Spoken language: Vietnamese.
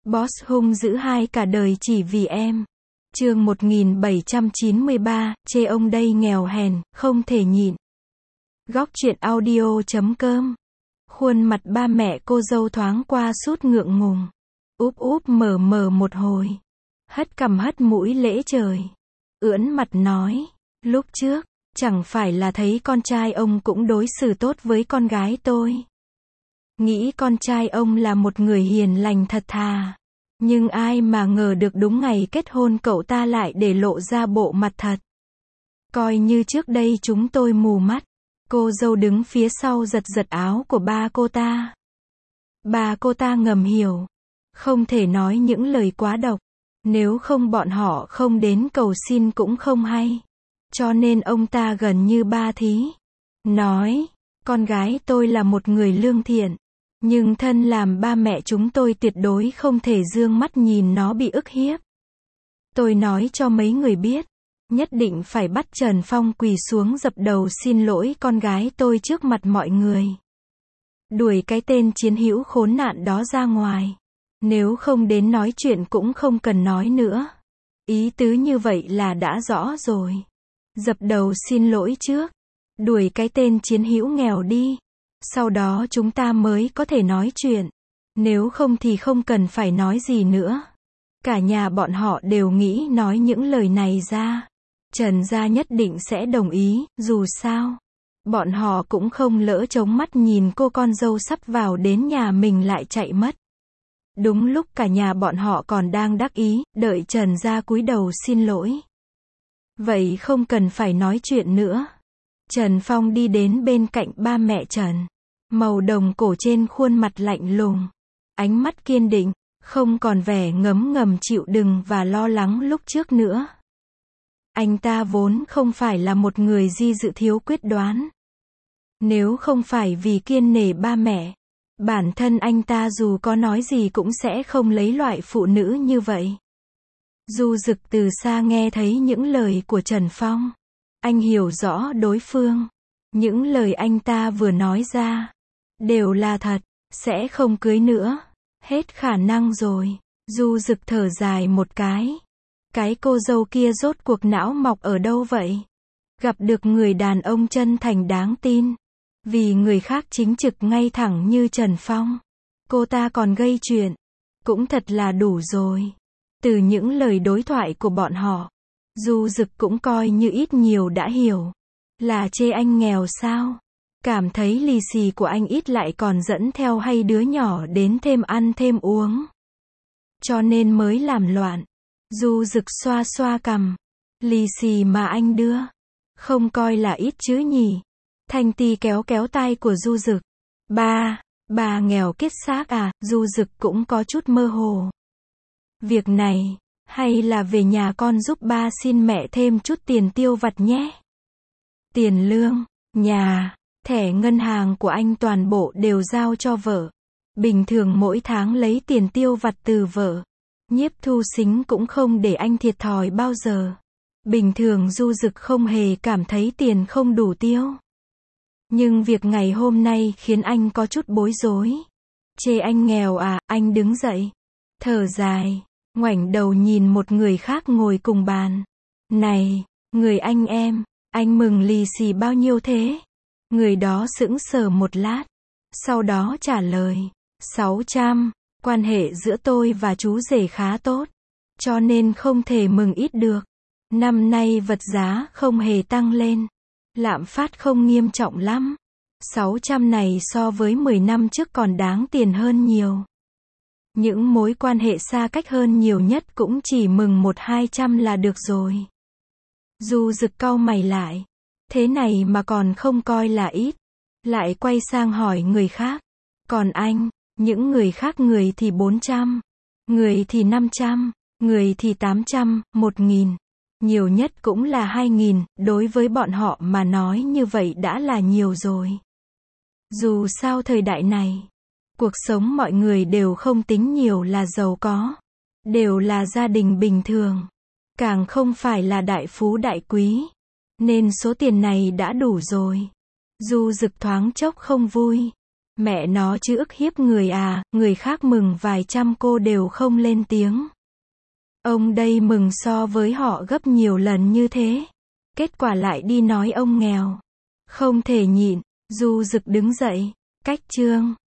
Boss hung dữ hai cả đời chỉ vì em. Chương 1793, chê ông đây nghèo hèn, không thể nhịn. Góc truyện audio.com. Khuôn mặt ba mẹ cô dâu thoáng qua sút ngượng ngùng. Úp úp mở mở một hồi. Hất cằm hất mũi lễ trời. Ưỡn mặt nói, lúc trước, chẳng phải là thấy con trai ông cũng đối xử tốt với con gái tôi. Nghĩ con trai ông là một người hiền lành thật thà. Nhưng ai mà ngờ được đúng ngày kết hôn cậu ta lại để lộ ra bộ mặt thật. Coi như trước đây chúng tôi mù mắt. Cô dâu đứng phía sau giật giật áo của ba cô ta. Ba cô ta ngầm hiểu. Không thể nói những lời quá độc. Nếu không bọn họ không đến cầu xin cũng không hay. Cho nên ông ta gần như ba thí. Nói, con gái tôi là một người lương thiện. Nhưng thân làm ba mẹ chúng tôi tuyệt đối không thể dương mắt nhìn nó bị ức hiếp. Tôi nói cho mấy người biết. Nhất định phải bắt Trần Phong quỳ xuống dập đầu xin lỗi con gái tôi trước mặt mọi người. Đuổi cái tên chiến hữu khốn nạn đó ra ngoài. Nếu không đến nói chuyện cũng không cần nói nữa. Ý tứ như vậy là đã rõ rồi. Dập đầu xin lỗi trước. Đuổi cái tên chiến hữu nghèo đi. Sau đó chúng ta mới có thể nói chuyện. Nếu không thì không cần phải nói gì nữa. Cả nhà bọn họ đều nghĩ nói những lời này ra. Trần gia nhất định sẽ đồng ý, dù sao. Bọn họ cũng không lỡ chống mắt nhìn cô con dâu sắp vào đến nhà mình lại chạy mất. Đúng lúc cả nhà bọn họ còn đang đắc ý, đợi Trần gia cúi đầu xin lỗi. Vậy không cần phải nói chuyện nữa. Trần Phong đi đến bên cạnh ba mẹ Trần. Màu đồng cổ trên khuôn mặt lạnh lùng. Ánh mắt kiên định, không còn vẻ ngấm ngầm chịu đựng và lo lắng lúc trước nữa. Anh ta vốn không phải là một người di dự thiếu quyết đoán. Nếu không phải vì kiêng nể ba mẹ, bản thân anh ta dù có nói gì cũng sẽ không lấy loại phụ nữ như vậy. Du Dực từ xa nghe thấy những lời của Trần Phong. Anh hiểu rõ đối phương. Những lời anh ta vừa nói ra đều là thật, sẽ không cưới nữa. Hết khả năng rồi. Du Dực thở dài một cái. Cái cô dâu kia rốt cuộc não mọc ở đâu vậy? Gặp được người đàn ông chân thành đáng tin. Vì người khác chính trực ngay thẳng như Trần Phong. Cô ta còn gây chuyện. Cũng thật là đủ rồi. Từ những lời đối thoại của bọn họ, Du Dực cũng coi như ít nhiều đã hiểu. Là chê anh nghèo sao? Cảm thấy lì xì của anh ít lại còn dẫn theo hay đứa nhỏ đến thêm ăn thêm uống. Cho nên mới làm loạn. Du Dực xoa xoa cằm. Lì xì mà anh đưa. Không coi là ít chứ nhỉ? Thanh Ti kéo kéo tay của Du Dực. Bà nghèo kiết xác à? Du Dực cũng có chút mơ hồ. Việc này, hay là về nhà con giúp ba xin mẹ thêm chút tiền tiêu vặt nhé. Tiền lương, nhà, thẻ ngân hàng của anh toàn bộ đều giao cho vợ. Bình thường mỗi tháng lấy tiền tiêu vặt từ vợ. Nhiếp Thu Sính cũng không để anh thiệt thòi bao giờ. Bình thường Du Dực không hề cảm thấy tiền không đủ tiêu. Nhưng việc ngày hôm nay khiến anh có chút bối rối. Chê anh nghèo à? Anh đứng dậy, thở dài, ngoảnh đầu nhìn một người khác ngồi cùng bàn. Này, người anh em, anh mừng lì xì bao nhiêu thế? Người đó sững sờ một lát, sau đó trả lời, 600, quan hệ giữa tôi và chú rể khá tốt, cho nên không thể mừng ít được. Năm nay vật giá không hề tăng lên, lạm phát không nghiêm trọng lắm. 600 này so với 10 năm trước còn đáng tiền hơn nhiều. Những mối quan hệ xa cách hơn nhiều nhất cũng chỉ mừng 100-200 là được rồi. Du Dực cau mày lại. Thế này mà còn không coi là ít. Lại quay sang hỏi người khác. Còn anh, những người khác người thì 400, người thì 500, người thì 800, 1.000. Nhiều nhất cũng là 2.000, đối với bọn họ mà nói như vậy đã là nhiều rồi. Dù sao thời đại này, cuộc sống mọi người đều không tính nhiều là giàu có. Đều là gia đình bình thường. Càng không phải là đại phú đại quý. Nên số tiền này đã đủ rồi. Du Dực thoáng chốc không vui. Mẹ nó chứ ức hiếp người à, người khác mừng vài trăm cô đều không lên tiếng. Ông đây mừng so với họ gấp nhiều lần như thế. Kết quả lại đi nói ông nghèo. Không thể nhịn, Du Dực đứng dậy. Cách chương